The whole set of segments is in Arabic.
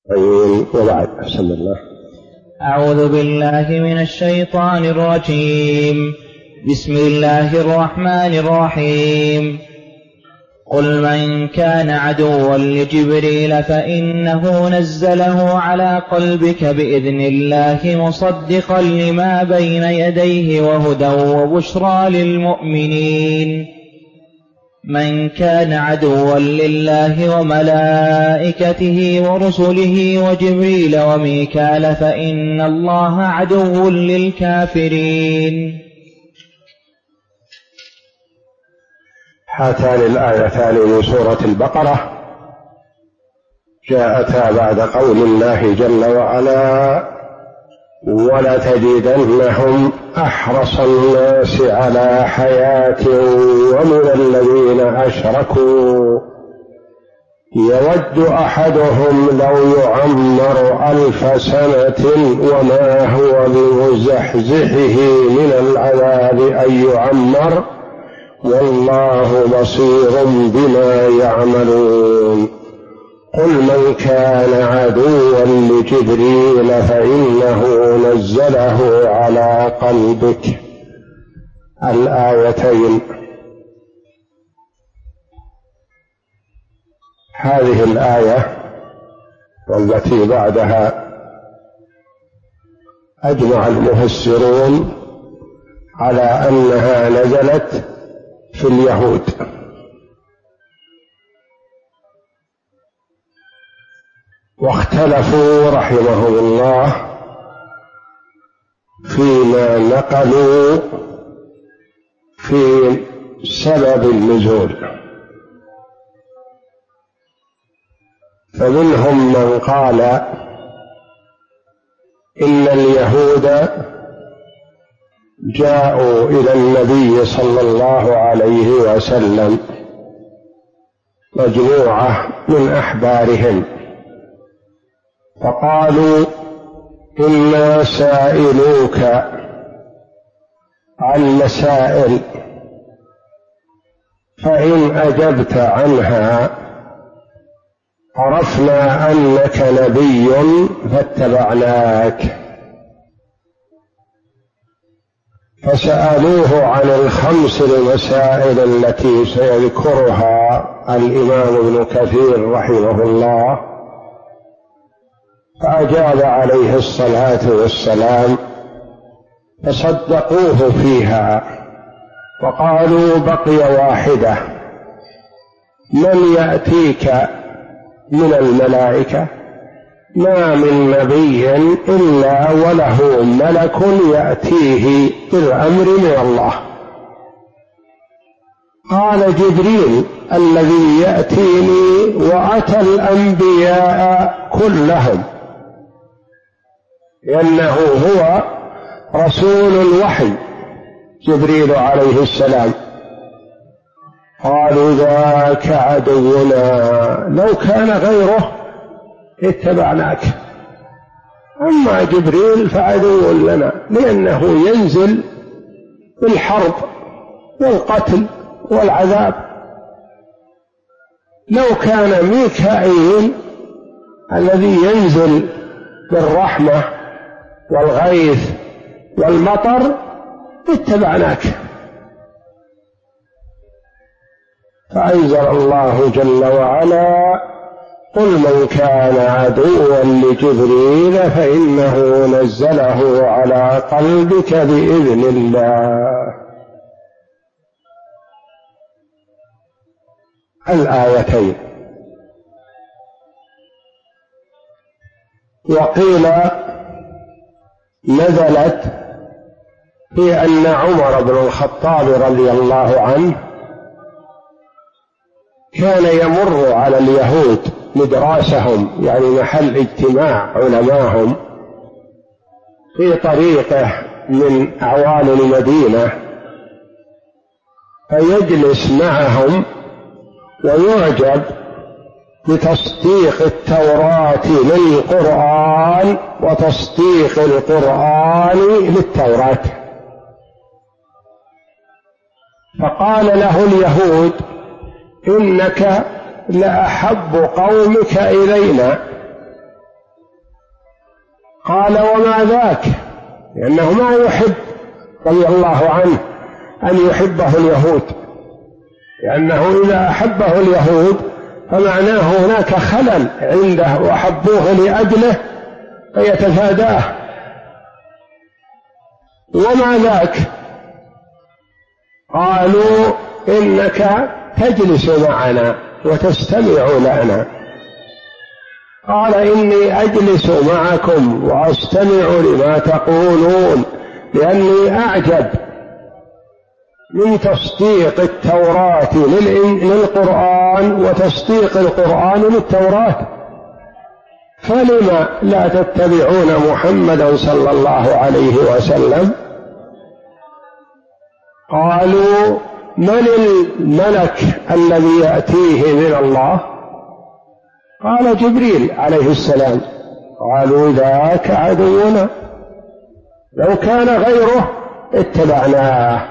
وبعد. بسم الله. أعوذ بالله من الشيطان الرجيم. بسم الله الرحمن الرحيم. قل من كان عدوا لجبريل فإنه نزله على قلبك بإذن الله مصدقا لما بين يديه وهدى وبشرى للمؤمنين. من كان عدوا لله وملائكته ورسله وجبريل وميكال فإن الله عدو للكافرين. هاتان الآيتان من سورة البقرة جاءتا بعد قول الله جل وعلا: ولتجدنهم أحرص الناس على حياة ومن الذين أشركوا يود أحدهم لو يعمر 1000 سنة وما هو بمزحزحه من العذاب أن يعمر والله بصير بما يعملون. قل من كان عدوا لجبريل فإنه نزله على قلبك. الآيتين. هذه الآية والتي بعدها أجمع المفسرون على أنها نزلت في اليهود، واختلفوا رحمهم الله فيما نقلوا في سبب النزول، فمنهم من قال إن اليهود جاءوا إلى النبي صلى الله عليه وسلم مجموعة من أحبارهم فقالوا: إنا سائلوك عن مسائل فإن أجبت عنها عرفنا أنك نبي فاتبعناك. فسألوه عن 5 المسائل التي سيذكرها الإمام ابن كثير رحمه الله، فأجاب عليه الصلاة والسلام فصدقوه فيها وقالوا: بقي واحدة: من يأتيك من الملائكة؟ ما من نبي إلا وله ملك يأتيه بالأمر من الله. قال: جبريل الذي يأتيني وأتى الأنبياء كلهم، لأنه هو رسول الوحي جبريل عليه السلام. قالوا: ذاك عدونا لو كان غيره اتبعناك، أما جبريل فعدو لنا لأنه ينزل بالحرب والقتل والعذاب. لو كان ميكائيل الذي ينزل بالرحمة والغيث والمطر اتبعناك. فأنزل الله جل وعلا: قل من كان عدوا لجبريل فإنه نزله على قلبك بإذن الله. الآيتين. وقيل نزلت في أن عمر بن الخطاب رضي الله عنه كان يمر على اليهود مدراسهم، يعني محل اجتماع علماهم، في طريقه من أعوان المدينة، فيجلس معهم ويعجب بتصديق التوراة للقرآن وتصديق القرآن للتوراة. فقال له اليهود: إنك لأحب قومك إلينا قال وما ذاك، لأنه ما يحب رضي الله عنه أن يحبه اليهود، لأنه إذا أحبه اليهود فمعناه هناك خلل عنده وأحبوه لأجله فيتفاداه. وما ذاك؟ قالوا إنك تجلس معنا وتستمع لنا. قال إني أجلس معكم وأستمع لما تقولون، لأني أعجب من تصديق التوراة للقرآن وتصديق القرآن للتوراة، فلم لا تتبعون محمدا صلى الله عليه وسلم؟ قالوا من الملك الذي يأتيه من الله؟ قال جبريل عليه السلام. قالوا ذاك عدونا، لو كان غيره اتبعناه،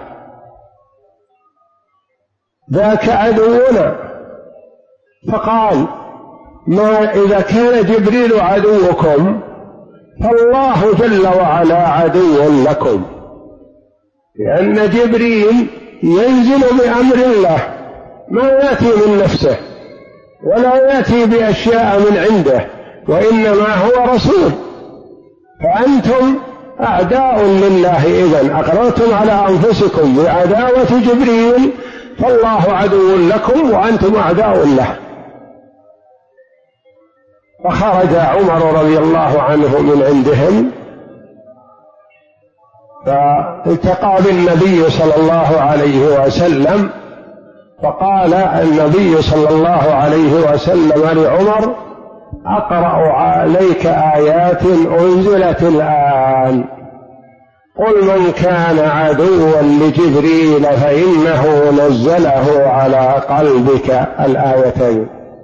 ذاك عدونا. فقال ما إذا كان جبريل عدوكم فالله جل وعلا عدو لكم، لأن جبريل ينزل بأمر الله، ما يأتي من نفسه ولا يأتي بأشياء من عنده، وإنما هو رسول. فأنتم أعداء لله، إذن أقررتم على أنفسكم بعداوة جبريل، فالله عدو لكم وأنتم أعداء له. فخرج عمر رضي الله عنه من عندهم فالتقى بالنبي صلى الله عليه وسلم، فقال النبي صلى الله عليه وسلم لعمر أقرأ عليك آيات أنزلت الآن، قل من كان عدوا لجبريل فإنه نزله على قلبك الآيتين.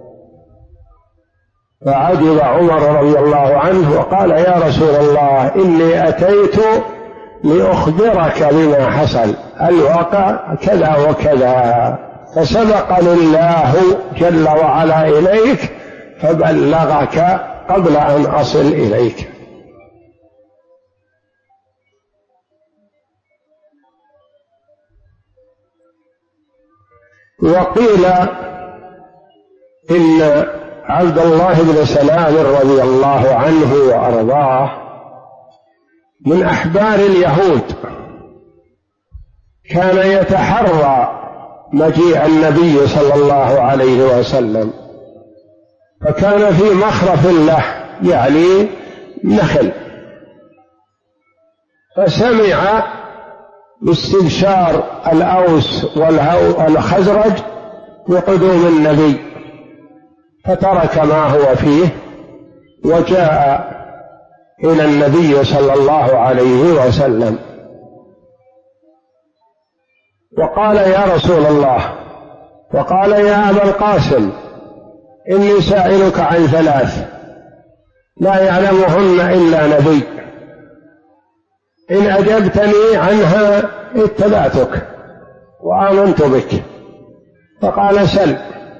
فعجب عمر رضي الله عنه وقال يا رسول الله إني أتيت لأخبرك بما حصل، الواقع كذا وكذا، فسبقني الله جل وعلا إليك فبلغك قبل أن أصل إليك. وقيل إن عبد الله بن سلام رضي الله عنه وأرضاه من أحبار اليهود، كان يتحرى مجيء النبي صلى الله عليه وسلم، فكان في مخرف له يعني نخل، فسمع باستبشار الأوس والخزرج بقدوم النبي، فترك ما هو فيه وجاء إلى النبي صلى الله عليه وسلم وقال يا رسول الله، وقال يا أبا القاسم إني سائلك عن ثلاث لا يعلمهن إلا نبي، إن أجبتني عنها اتبعتك وآمنت بك. فقال سل.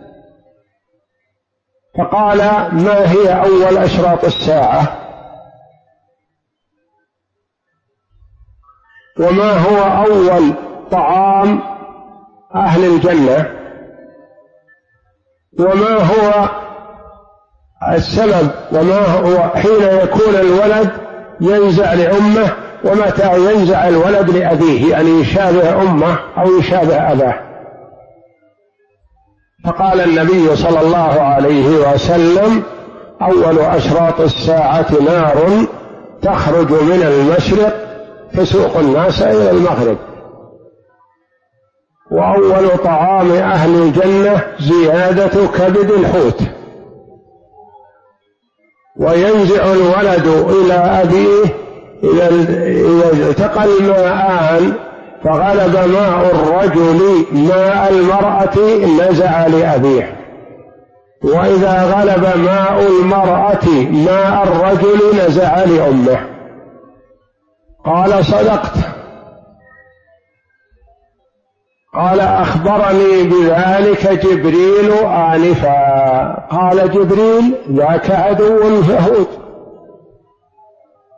فقال ما هي أول أشراط الساعة؟ وما هو أول طعام أهل الجنة؟ وما هو السبب، وما هو حين يكون الولد ينزع لأمه ومتى ينزع الولد لأبيه، يعني يشابه أمه أو يشابه أباه؟ فقال النبي صلى الله عليه وسلم أول أشراط الساعة نار تخرج من المشرق تسوق الناس إلى المغرب، وأول طعام أهل الجنة زيادة كبد الحوت، وينزع الولد إلى أبيه إذا التقى الماءان فغلب ماء الرجل ماء المرأة نزع لأبيه، وإذا غلب ماء المرأة ماء الرجل نزع لأمه. قال صدقت. قال أخبرني بذلك جبريل آنفا. قال جبريل ذاك عدو اليهود.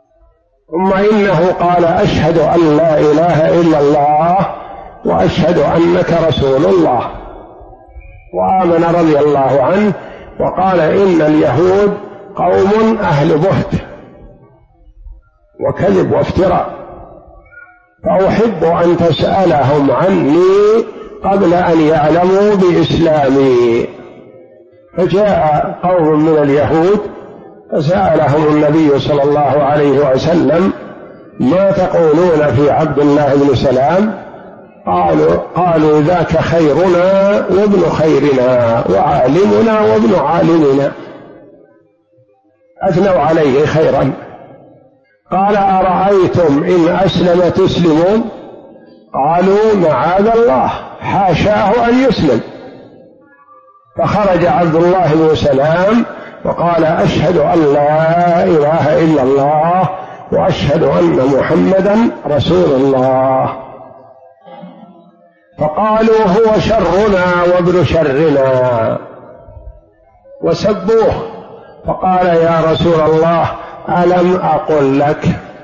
ثم إنه قال أشهد أن لا إله إلا الله وأشهد أنك رسول الله، وآمن رضي الله عنه وقال إن اليهود قوم أهل بهت وكذب وافتراء، فأحب أن تسألهم عني قبل أن يعلموا بإسلامي. فجاء قوم من اليهود فسألهم النبي صلى الله عليه وسلم ما تقولون في عبد الله بن سلام؟ قالوا ذاك خيرنا وابن خيرنا وعالمنا وابن عالمنا، أثنوا عليه خيرا. قال أرأيتم إن أسلم تسلمون؟ قالوا معاذ الله حاشاه أن يسلم. فخرج عبد الله بن سلام وقال أشهد أن لا إله إلا الله وأشهد أن محمدا رسول الله. فقالوا هو شرنا وابن شرنا وسبوه. فقال يا رسول الله ألم أقل لك؟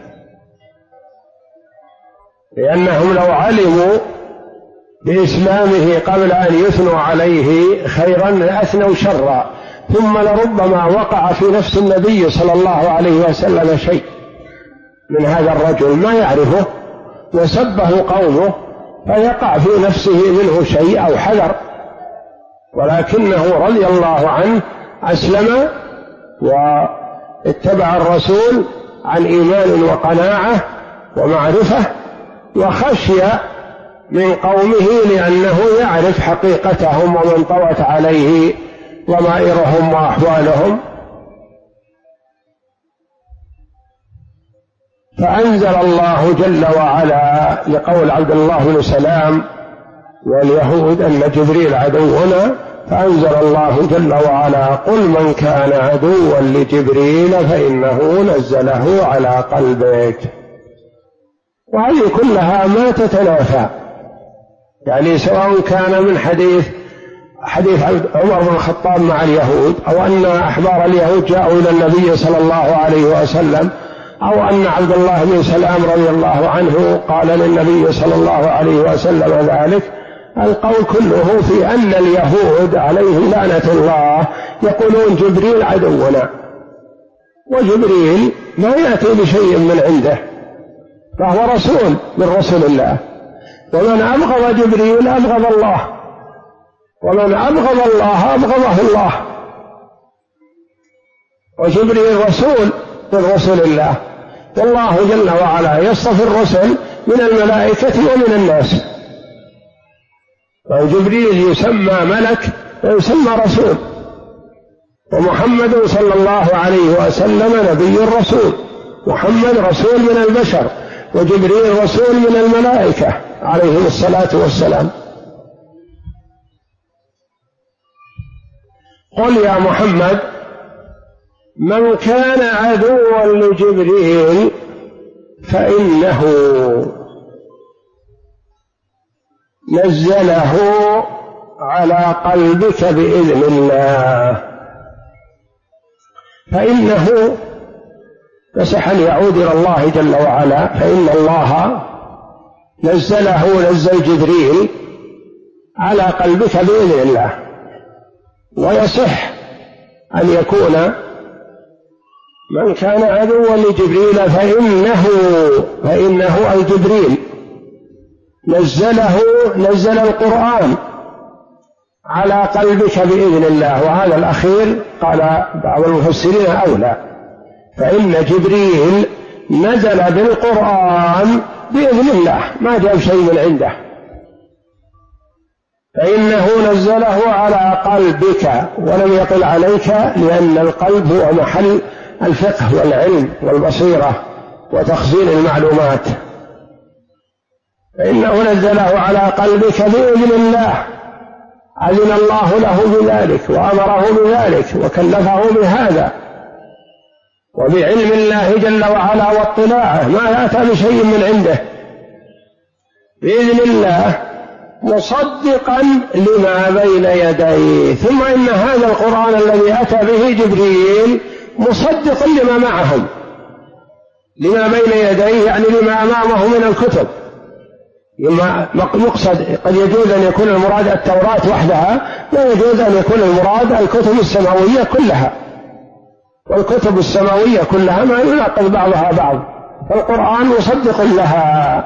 لأنهم لو علموا بإسلامه قبل أن يثنوا عليه خيرا لأثنوا شرا، ثم لربما وقع في نفس النبي صلى الله عليه وسلم شيء من هذا الرجل ما يعرفه وسبه قومه فيقع في نفسه منه شيء أو حذر، ولكنه رضي الله عنه أسلم واتبع الرسول عن إيمان وقناعة ومعرفة، وخشي من قومه لأنه يعرف حقيقتهم ومن طوت عليه ضمائرهم وأحوالهم. فأنزل الله جل وعلا لقول عبد الله بن سلام واليهود أن جبريل عدونا، فأنزل الله جل وعلا قل من كان عدوا لجبريل فإنه نزله على قلبك. وهذه كلها ما تتنافى، يعني سواء كان من حديث عمر بن الخطاب مع اليهود، أو أن أحبار اليهود جاءوا إلى النبي صلى الله عليه وسلم، أو أن عبد الله بن سلام رضي الله عنه قال للنبي صلى الله عليه وسلم ذلك، القول كله في أن اليهود عليهم لعنة الله يقولون جبريل عدونا، وجبريل ما يأتي بشيء من عنده، فهو رسول من رسل الله، ومن أبغض جبريل أبغض الله، ومن أبغض الله أبغضه الله، وجبريل رسول من رسل الله، والله جل وعلا يصطفي الرسل من الملائكة ومن الناس، وجبريل يسمى ملك ويسمى رسول، ومحمد صلى الله عليه وسلم نبي رسول، محمد رسول من البشر، وجبريل رسول من الملائكة عليهم الصلاة والسلام. قل يا محمد من كان عدوا لجبريل فإنه نزله على قلبك بإذن الله. فإنه مسح يعود إلى الله جل وعلا، فإن الله نزل جبريل على قلبك بإذن الله. ويصح أن يكون من كان عدوا لجبريل فإنه أي جبريل نزل القرآن على قلبك بإذن الله، وهذا الأخير قال بعض المفسرين أولى، فإن جبريل نزل بالقرآن بإذن الله، ما جاء شيء من عنده، فإنه نزله على قلبك ولم يقل عليك، لأن القلب هو محل الفقه والعلم والبصيرة وتخزين المعلومات، فإنه نزله على قلبك بإذن الله، أذن الله له بذلك وأمره بذلك وكلفه بهذا، وبعلم الله جل وعلا واطلاعه ما أتى بشيء من عنده بإذن الله، مصدقا لما بين يديه. ثم إن هذا القرآن الذي أتى به جبريل مصدق لما معهم، لما بين يديه يعني لما أمامه من الكتب. يقصد قد يجوز أن يكون المراد التوراة وحدها، ويجوز أن يكون المراد الكتب السماوية كلها، والكتب السماوية كلها ما يناقض بعضها بعض، فالقرآن مصدق لها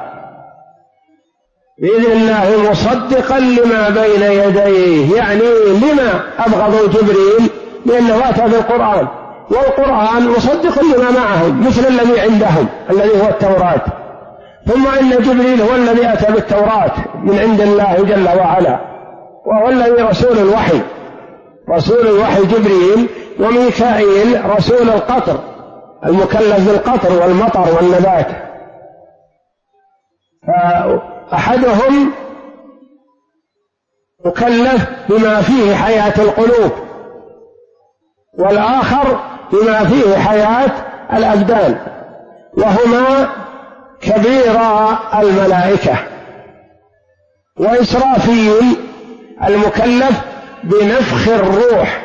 بإذن الله، مصدقا لما بين يديه. يعني لما أبغضوا جبريل؟ لأنه أتى بالقرآن، والقرآن مصدق لما معهم مثل الذي عندهم الذي هو التوراة. ثم إن جبريل هو الذي أتى بالتوراة من عند الله جل وعلا، وهو الذي رسول الوحي، رسول الوحي جبريل، وميكائيل رسول القطر المكلف بالقطر والمطر والنبات. فأحدهم مكلف بما فيه حياة القلوب، والآخر بما فيه حياة الأبدان، وهما كبيرا الملائكة. وإسرافيل المكلف بنفخ الروح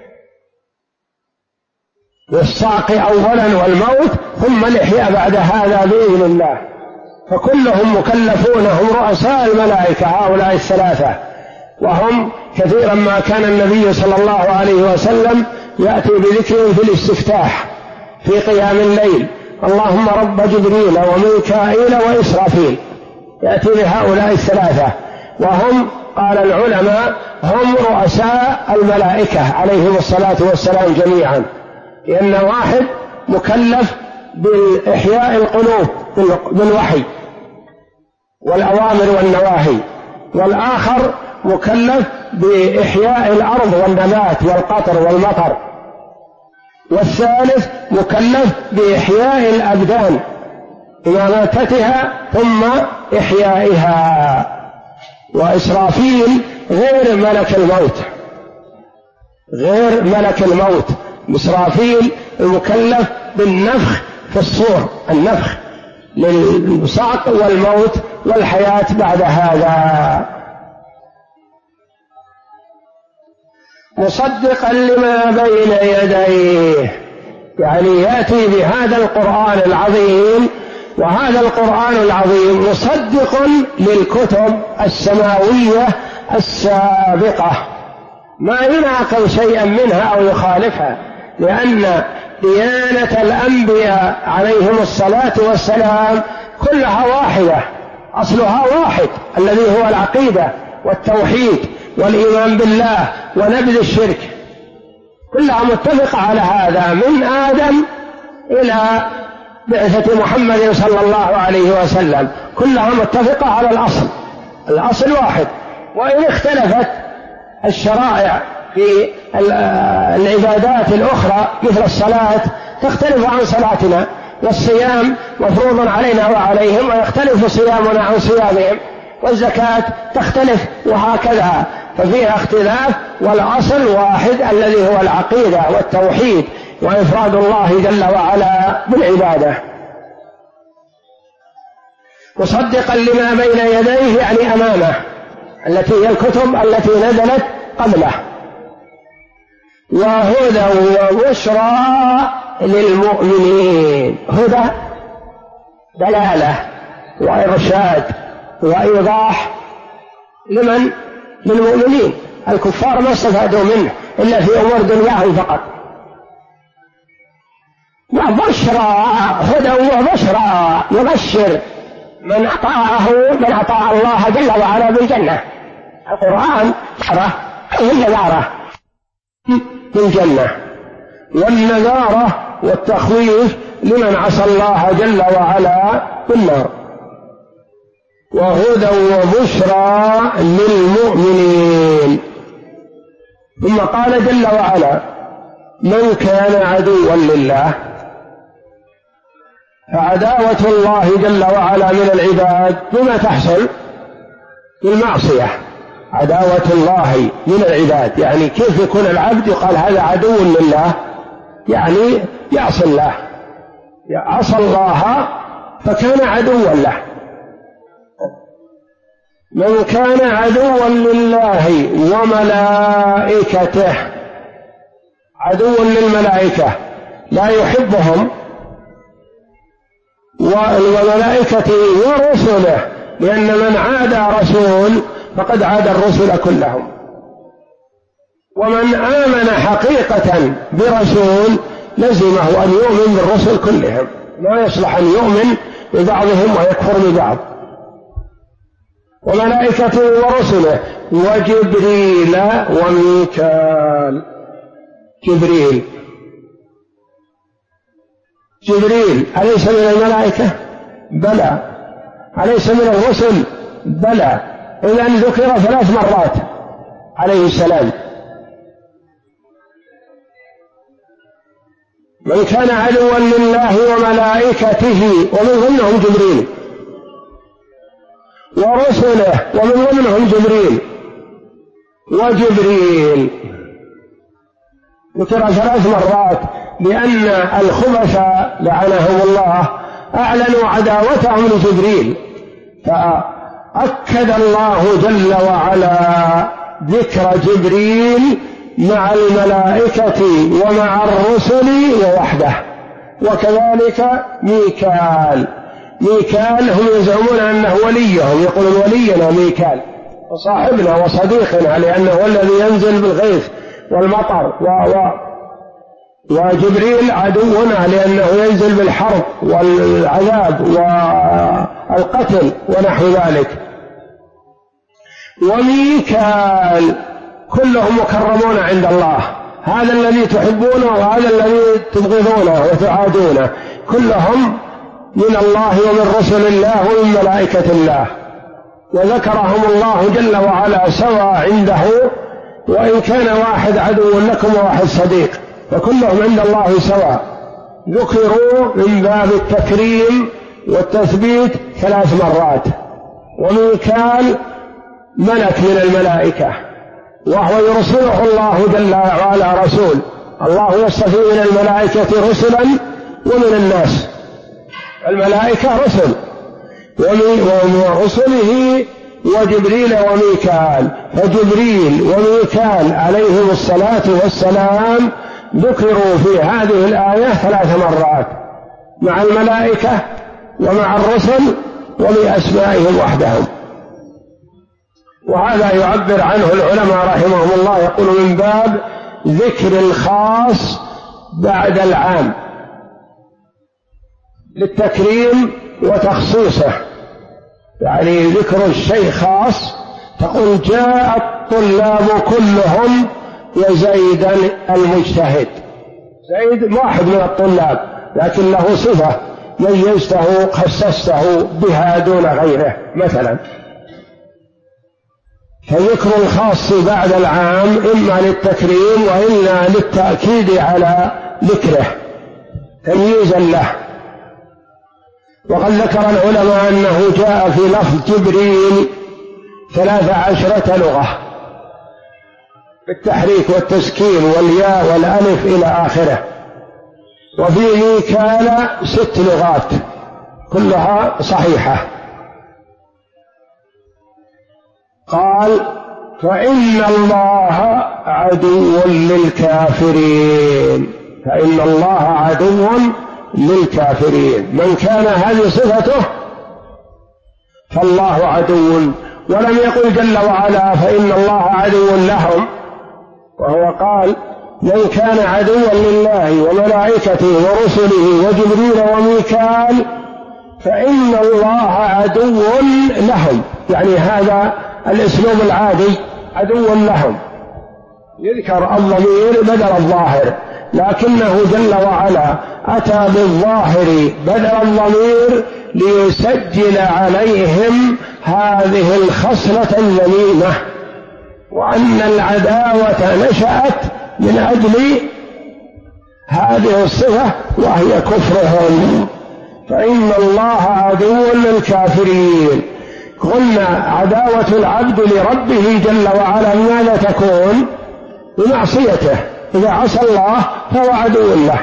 والصعق أولا والموت ثم الإحياء بعد هذا بإذن الله. فكلهم مكلفون، هم رؤساء الملائكة هؤلاء الثلاثة. وهم كثيرا ما كان النبي صلى الله عليه وسلم يأتي بذكر في الاستفتاح في قيام الليل: اللهم رب جبريل وميكائيل وإسرافيل، يأتي بهؤلاء الثلاثة. وهم قال العلماء هم رؤساء الملائكة عليهم الصلاة والسلام جميعا، لأن واحد مكلف بإحياء القلوب بالوحي والأوامر والنواهي، والآخر مكلف بإحياء الأرض والنبات والقطر والمطر، والثالث مكلف بإحياء الأبدان إماتتها ثم إحيائها. وإسرافيل غير ملك الموت، غير ملك الموت. إسرافيل المكلف بالنفخ في الصور، النفخ للصعق والموت والحياة بعد هذا. مصدقا لما بين يديه، يعني يأتي بهذا القرآن العظيم، وهذا القرآن العظيم مصدق للكتب السماوية السابقة، ما يناقض شيئا منها أو يخالفها، لأن ديانة الأنبياء عليهم الصلاة والسلام كلها واحدة، أصلها واحد الذي هو العقيدة والتوحيد والإيمان بالله ونبذ الشرك، كلها متفقة على هذا من آدم إلى بعثة محمد صلى الله عليه وسلم، كلها متفقة على الأصل واحد. وإن اختلفت الشرائع في العبادات الأخرى مثل الصلاة تختلف عن صلاتنا، والصيام مفروض علينا وعليهم ويختلف صيامنا عن صيامهم، والزكاة تختلف، وهكذا، ففيها اختلاف، والأصل واحد الذي هو العقيدة والتوحيد وإفراد الله جل وعلا بالعبادة. مصدقا لما بين يديه يعني أمامه، التي هي الكتب التي نزلت قبله، وهدى وبشرى للمؤمنين. هدى دلالة وإرشاد وإيضاح لمن؟ للمؤمنين. الكفار ما استفادوا منه إلا في أمور دنياهم فقط. وبشرى، هدى وبشرى، يبشر من أطاع الله جل وعلا بالجنة. القرآن النذارة بالجنة، والنذارة والتخويف لمن عصى الله جل وعلا بالنار. وهدى وبشرى للمؤمنين. ثم قال جل وعلا: من كان عدوا لله، فعداوة الله جل وعلا من العباد بما تحصل؟ بالمعصية. عداوة الله من العباد يعني كيف يكون العبد يقال هذا عدو لله؟ يعني يعصي الله، عصى الله فكان عدوا له. من كان عدوا لله وملائكته، عدو للملائكة لا يحبهم وملائكته ورسله، لأن من عادى رسول فقد عادى الرسل كلهم. ومن آمن حقيقة برسول لزمه أن يؤمن بالرسل كلهم، لا يصلح أن يؤمن ببعضهم ويكفر ببعض. وملائكته ورسله وجبريل وميكال. جبريل أليس من الملائكة؟ بلى. أليس من الرسل؟ بلى. إذن ذكر 3 مرات عليه السلام. من كان عدوا لله وملائكته ومن ضمنهم جبريل، ورسله ومن ضمنهم جبريل وجبريل، ذكر 3 مرات، لأن الخبث لعنهم الله أعلنوا عداوتهم لجبريل، فأكد الله جل وعلا ذكر جبريل مع الملائكة ومع الرسل ووحده. وكذلك ميكال هم يزعمون أنه وليهم، يقولون ولينا ميكال وصاحبنا وصديقنا، لأنه هو الذي ينزل بالغيث والمطر، وجبريل عدونا لأنه ينزل بالحرب والعذاب والقتل ونحو ذلك. وميكال كلهم مكرمون عند الله، هذا الذي تحبونه وهذا الذي تبغضونه وتعادونه، كلهم من الله ومن رسل الله ومن ملائكة الله، وذكرهم الله جل وعلا سوى عنده، وإن كان واحد عدو لكم وواحد صديق، فكلهم عند الله سواء. ذكروا من باب التكريم والتثبيت 3 مرات. وميكال ملك من الملائكة، وهو يرسله الله جل وعلا رسول، الله يصطفي من الملائكة رسلا ومن الناس، الملائكة رسل، ومن رسله وجبريل وميكال. فجبريل وميكال عليهم الصلاة والسلام ذكروا في هذه الآية 3 مرات مع الملائكة ومع الرسل وبأسمائهم وحدهم. وهذا يعبر عنه العلماء رحمهم الله، يقول من باب ذكر الخاص بعد العام للتكريم وتخصيصه، يعني ذكر الشيء خاص، تقول جاء الطلاب كلهم وزيدا المجتهد. زيد واحد من الطلاب لكن له صفة ميزته خصصته بها دون غيره مثلا. فذكر الخاص بعد العام إما للتكريم وإما للتأكيد على ذكره تمييزا له. وقد ذكر العلماء أنه جاء في لفظ جبريل 13 لغة بالتحريك والتسكين والياء والألف إلى آخره، وفي ميكال 6 لغات كلها صحيحة. فقال فإن الله عدو للكافرين، فإن الله عدو للكافرين، من كان هذه صفته فالله عدو. ولم يقل جل وعلا فإن الله عدو لهم، وهو قال من كان عدوا لله وملائكته ورسله وجبريل وميكال فإن الله عدو لهم، يعني هذا الاسلوب العادي عدو لهم، يذكر الضمير بدل الظاهر، لكنه جل وعلا أتى بالظاهر بدل الضمير ليسجل عليهم هذه الخصلة الذميمة، وأن العداوة نشأت من أجل هذه الصفة وهي كفرهم. فإن الله عدو للكافرين. قلنا عداوة العبد لربه جل وعلا ماذا تكون؟ بمعصيته، إذا عصى الله فهو عدو له.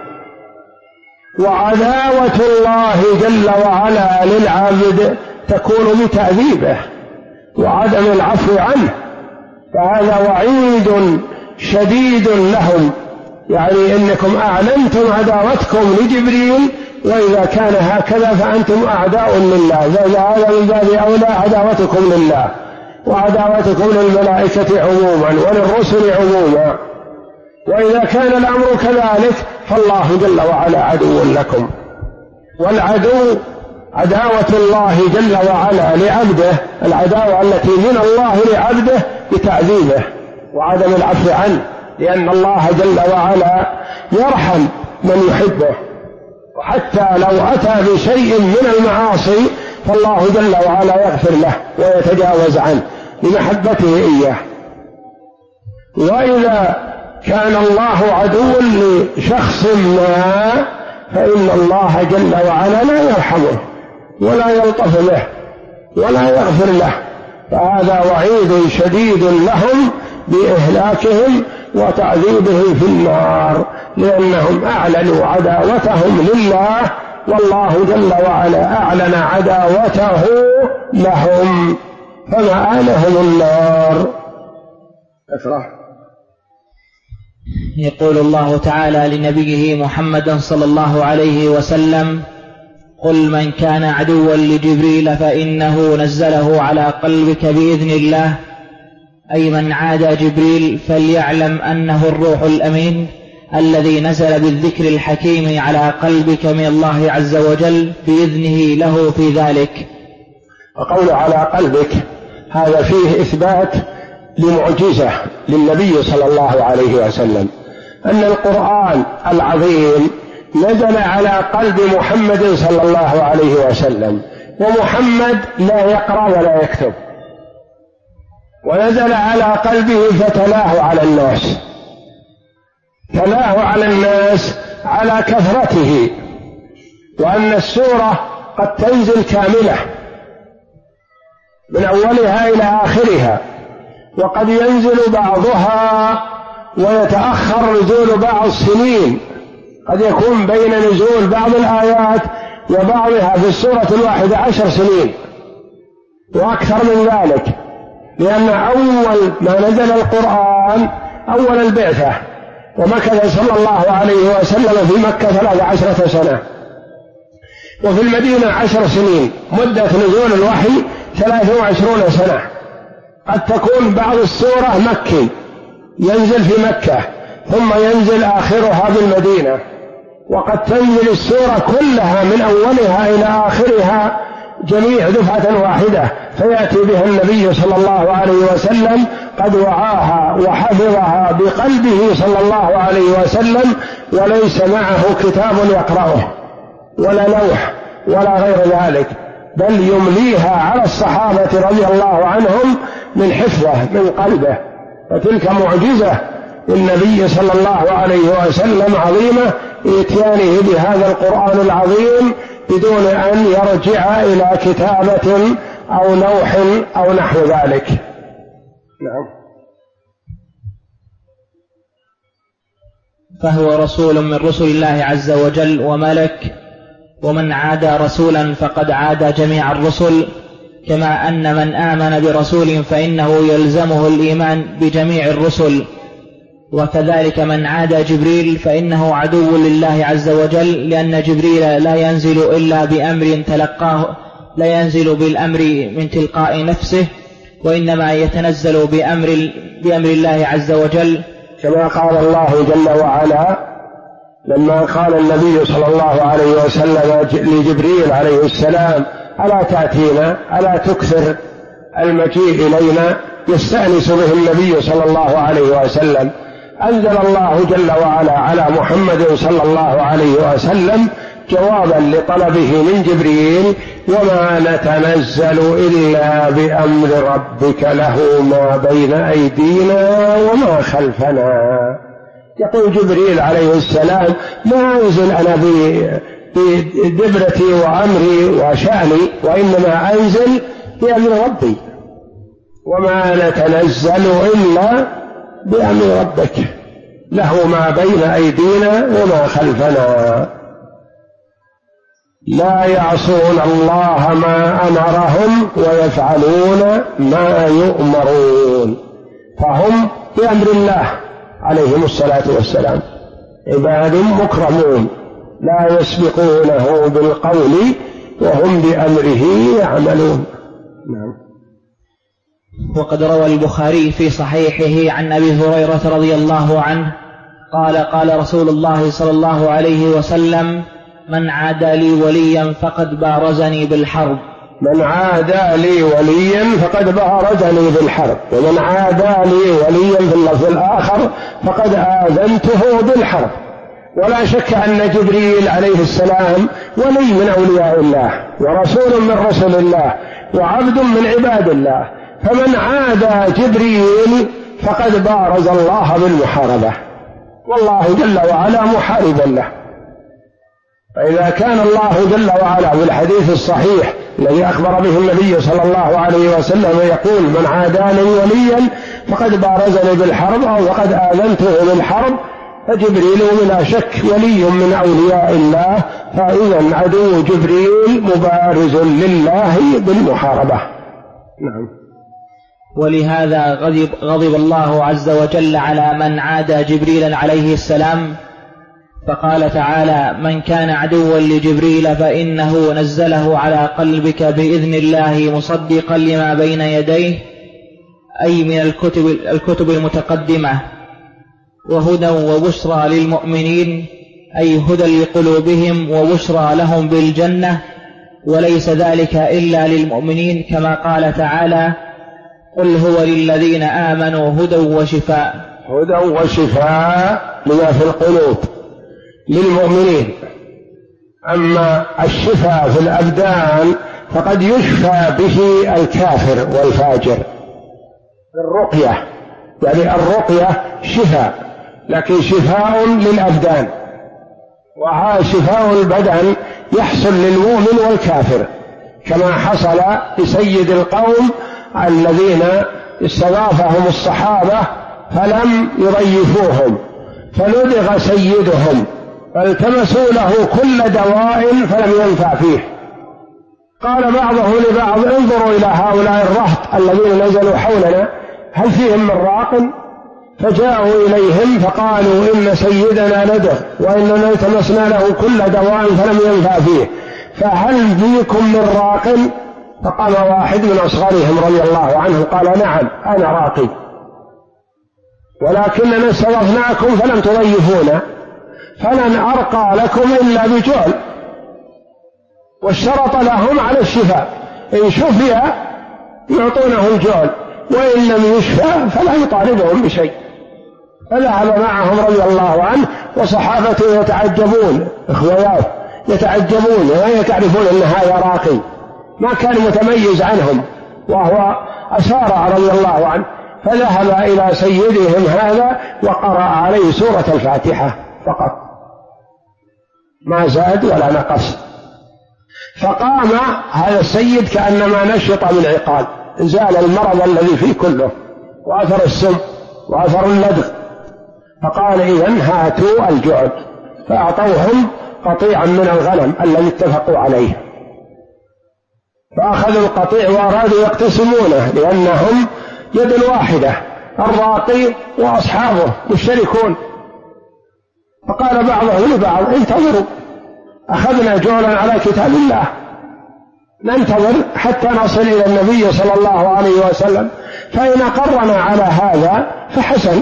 وعداوة الله جل وعلا للعبد تكون بتعذيبه وعدم العفو عنه، فهذا وعيد شديد لهم، يعني إنكم أعلنتم عداوتكم لجبريل وإذا كان هكذا فأنتم أعداء لله، فهذا من باب أولى عداوتكم لله وعداوتكم للملائكة عموما وللرسل عموما. وإذا كان الأمر كذلك فالله جل وعلا عدو لكم، والعدو عداوة الله جل وعلا لعبده، العداوة التي من الله لعبده بتعذيبه وعدم العفو عنه، لأن الله جل وعلا يرحم من يحبه، وحتى لو أتى بشيء من المعاصي فالله جل وعلا يغفر له ويتجاوز عنه لمحبته إياه. وإذا كان الله عدو لشخص ما فإن الله جل وعلا لا يرحمه ولا يلطف به ولا يغفر له، فهذا وعيد شديد لهم بإهلاكهم وتعذيبهم في النار، لأنهم أعلنوا عداوتهم لله، والله جل وعلا أعلن عداوته لهم فمآلهم النار. يقول الله تعالى لنبيه محمد صلى الله عليه وسلم: قل من كان عدوا لجبريل فإنه نزله على قلبك بإذن الله، أي من عادى جبريل فليعلم أنه الروح الأمين الذي نزل بالذكر الحكيم على قلبك من الله عز وجل بإذنه له في ذلك. وقول على قلبك هذا فيه إثبات لمعجزة للنبي صلى الله عليه وسلم، أن القرآن العظيم نزل على قلب محمد صلى الله عليه وسلم، ومحمد لا يقرأ ولا يكتب، ونزل على قلبه فتلاه على الناس، تلاه على الناس على كثرته، وأن السورة قد تنزل كاملة من أولها إلى آخرها، وقد ينزل بعضها ويتأخر نزول بعض السنين، قد يكون بين نزول بعض الآيات وبعضها في السورة الواحدة 10 سنين وأكثر من ذلك، لأن أول ما نزل القرآن أول البعثة، ومكث صلى الله عليه وسلم في مكة 13 سنة، وفي المدينة 10 سنين، مدة نزول الوحي 23 سنة. قد تكون بعض السورة مكي ينزل في مكة ثم ينزل آخرها بالمدينة، وقد تنزل السورة كلها من أولها إلى آخرها جميع دفعة واحدة، فيأتي بها النبي صلى الله عليه وسلم قد وعاها وحفظها بقلبه صلى الله عليه وسلم، وليس معه كتاب يقرأه ولا لوح ولا غير ذلك، بل يمليها على الصحابة رضي الله عنهم من حفظه من قلبه. فتلك معجزة للنبي صلى الله عليه وسلم عظيمة، إتيانه بهذا القرآن العظيم بدون أن يرجع إلى كتابة أو لوح أو نحو ذلك. نعم. فهو رسول من رسل الله عز وجل وملك، ومن عادى رسولا فقد عادى جميع الرسل، كما أن من آمن برسول فإنه يلزمه الإيمان بجميع الرسل، وكذلك من عادى جبريل فإنه عدو لله عز وجل، لأن جبريل لا ينزل إلا بأمر تلقاه، لا ينزل بالأمر من تلقاء نفسه، وإنما يتنزل بأمر الله عز وجل، كما قال الله جل وعلا لما قال النبي صلى الله عليه وسلم لجبريل عليه السلام: ألا تأتينا، ألا تكثر المجيء إلينا، يستأنس به النبي صلى الله عليه وسلم. أنزل الله جل وعلا على محمد صلى الله عليه وسلم جوابا لطلبه من جبريل: وما نتنزل إلا بأمر ربك له ما بين أيدينا وما خلفنا. يقول جبريل عليه السلام: ما أنزل أنا بدبرتي وأمري وشأني، وإنما أنزل بأمر ربي، وما نتنزل إلا بأمر ربك له ما بين أيدينا وما خلفنا، لا يعصون الله ما أمرهم ويفعلون ما يؤمرون. فهم بأمر الله عليهم الصلاة والسلام عباد مكرمون لا يسبقونه بالقول وهم بأمره يعملون. نعم. وقد روى البخاري في صحيحه عن أبي هريرة رضي الله عنه قال قال رسول الله صلى الله عليه وسلم: من عادى لي وليا فقد بارزني بالحرب. من عادى لي وليا فقد بارزني بالحرب، ومن عادى لي وليا في اللفظ الآخر فقد آذنته بالحرب. ولا شك أن جبريل عليه السلام ولي من أولياء الله ورسول من رسل الله وعبد من عباد الله، فمن عادى جبريل فقد بارز الله بالمحاربة، والله جل وعلا محارب له. فإذا كان الله جل وعلا في الحديث الصحيح الذي أخبر به النبي صلى الله عليه وسلم يقول: من عاداني وليا فقد بارزني بالحرب أو فقد آذنته بالحرب، فجبريل بلا شك ولي من أولياء الله، فإذا عدو جبريل مبارز لله بالمحاربة. نعم. ولهذا غضب الله عز وجل على من عادى جبريل عليه السلام، فقال تعالى: من كان عدوا لجبريل فإنه نزله على قلبك بإذن الله مصدقا لما بين يديه، أي من الكتب المتقدمة، وهدى وبشرى للمؤمنين، أي هدى لقلوبهم وبشرى لهم بالجنة، وليس ذلك إلا للمؤمنين، كما قال تعالى: قل هو للذين آمنوا هدى وشفاء. هدى وشفاء لما في القلوب للمؤمنين. أما الشفاء في الأبدان فقد يشفى به الكافر والفاجر بالرقية، يعني الرقية شفاء، لكن شفاء للأبدان، وشفاء البدن يحصل للمؤمن والكافر، كما حصل لسيد القوم الذين استضافهم الصحابة فلم يضيفوهم، فلدغ سيدهم فالتمسوا له كل دواء فلم ينفع فيه. قال بعضهم لبعض: انظروا إلى هؤلاء الرهط الذين نزلوا حولنا هل فيهم من راق؟ فجاءوا إليهم فقالوا: إن سيدنا لدغ وإننا التمسنا له كل دواء فلم ينفع فيه، فهل فيكم من راق؟ فقام واحد من أصغرهم رضي الله عنه قال: نعم أنا راقي، ولكننا استضفناكم فلم تضيفونا، فلن أرقى لكم إلا بجعل. واشترط لهم على الشفاء، إن شفي يعطونه الجعل، وإن لم يشفى فلا يطالبهم بشيء. فذهب معهم رضي الله عنه، وصحابته يتعجبون، إخوياه يتعجبون ولا تعرفون أن هذا راقي، ما كان متميز عنهم، وهو أسارع رضي الله عنه. فذهب إلى سيدهم هذا وقرأ عليه سورة الفاتحة فقط، ما زاد ولا نقص. فقام هذا السيد كأنما نشط من عقال، زال المرض الذي فيه كله، وأثر السم وأثر اللدغ. فقال: إذن هاتوا الجعد، فأعطوهم قطيعا من الغنم الذي اتفقوا عليه، فأخذوا القطيع وأرادوا يقتسمونه، لأنهم يد واحدة، الراقي وأصحابه مشتركون. فقال بعضهم لبعض: انتظروا، أخذنا جولا على كتاب الله، ننتظر حتى نصل إلى النبي صلى الله عليه وسلم، فإن أقرنا على هذا فحسن،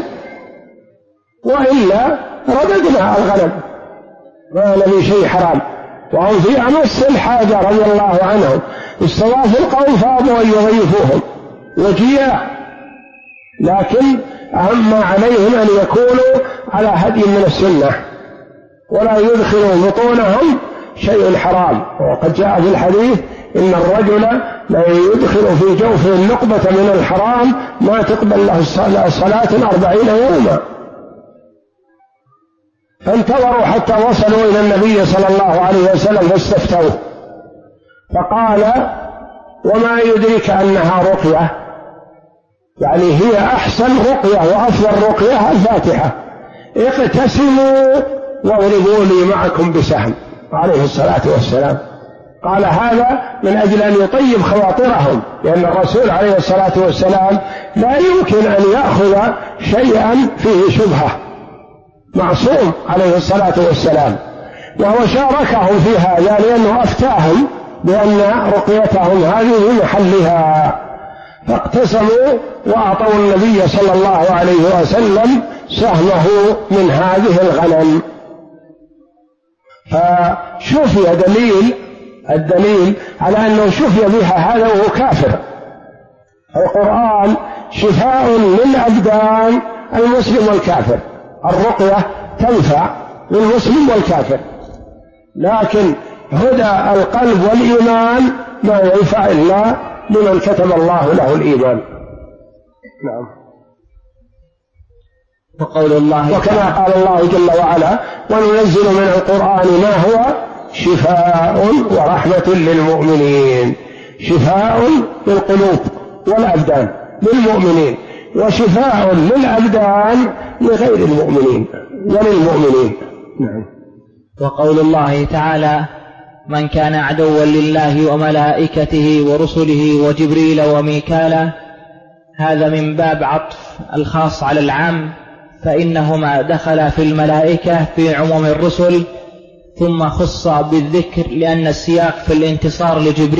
وإلا رددنا الغنم، ما نبي شيء حرام. وهم في أمس الحاجة رضي الله عنهم، استضافوا القوم فأبوا أن يضيفوهم وجياع، لكن أهم ما عليهم أن يكونوا على هدي من السنة، ولا يدخلوا بطونهم شيء حرام. وقد جاء في الحديث: إن الرجل لا يدخل في جوفه النقبة من الحرام ما تقبل له صلاة 40 يوما. فانتظروا حتى وصلوا إلى النبي صلى الله عليه وسلم فاستفتوه، فقال: وما يدرك أنها رقية؟ يعني هي أحسن رقية وأفضل رقية الفاتحة، اقتسموا واضربوا لي معكم بسهم، عليه الصلاة والسلام. قال هذا من أجل أن يطيب خواطرهم، لأن الرسول عليه الصلاة والسلام لا يمكن أن يأخذ شيئا فيه شبهة، معصوم عليه الصلاة والسلام. وهو شاركهم في هذا لأنه أفتاهم بأن رقيتهم هذه في محلها، فاقتسموا وأعطوا النبي صلى الله عليه وسلم سهمه من هذه الغنم. فشوفي الدليل على أنه شفي بها هذا وهو كافر. القرآن شفاء للأبدان المسلم والكافر، الرقية تنفع للمسلم والكافر، لكن هدى القلب والإيمان ما ينفع إلا لمن كتب الله له الإيمان. نعم. وقول الله وكما قال الله جل وعلا: وننزل من القرآن ما هو شفاء ورحمة للمؤمنين. شفاء للقلوب والأبدان للمؤمنين، وشفاء للأبدان لغير المؤمنين وللمؤمنين. نعم. وقول الله تعالى: من كان عدوا لله وملائكته ورسله وجبريل وميكالا، هذا من باب عطف الخاص على العام، فإنهما دخلا في الملائكة في عموم الرسل، ثم خص بالذكر لأن السياق في الانتصار لجبريل